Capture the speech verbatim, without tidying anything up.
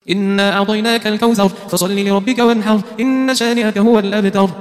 إنا أعطيناك الكوثر فصل لربك وانحر إن شانئك هو الأبتر.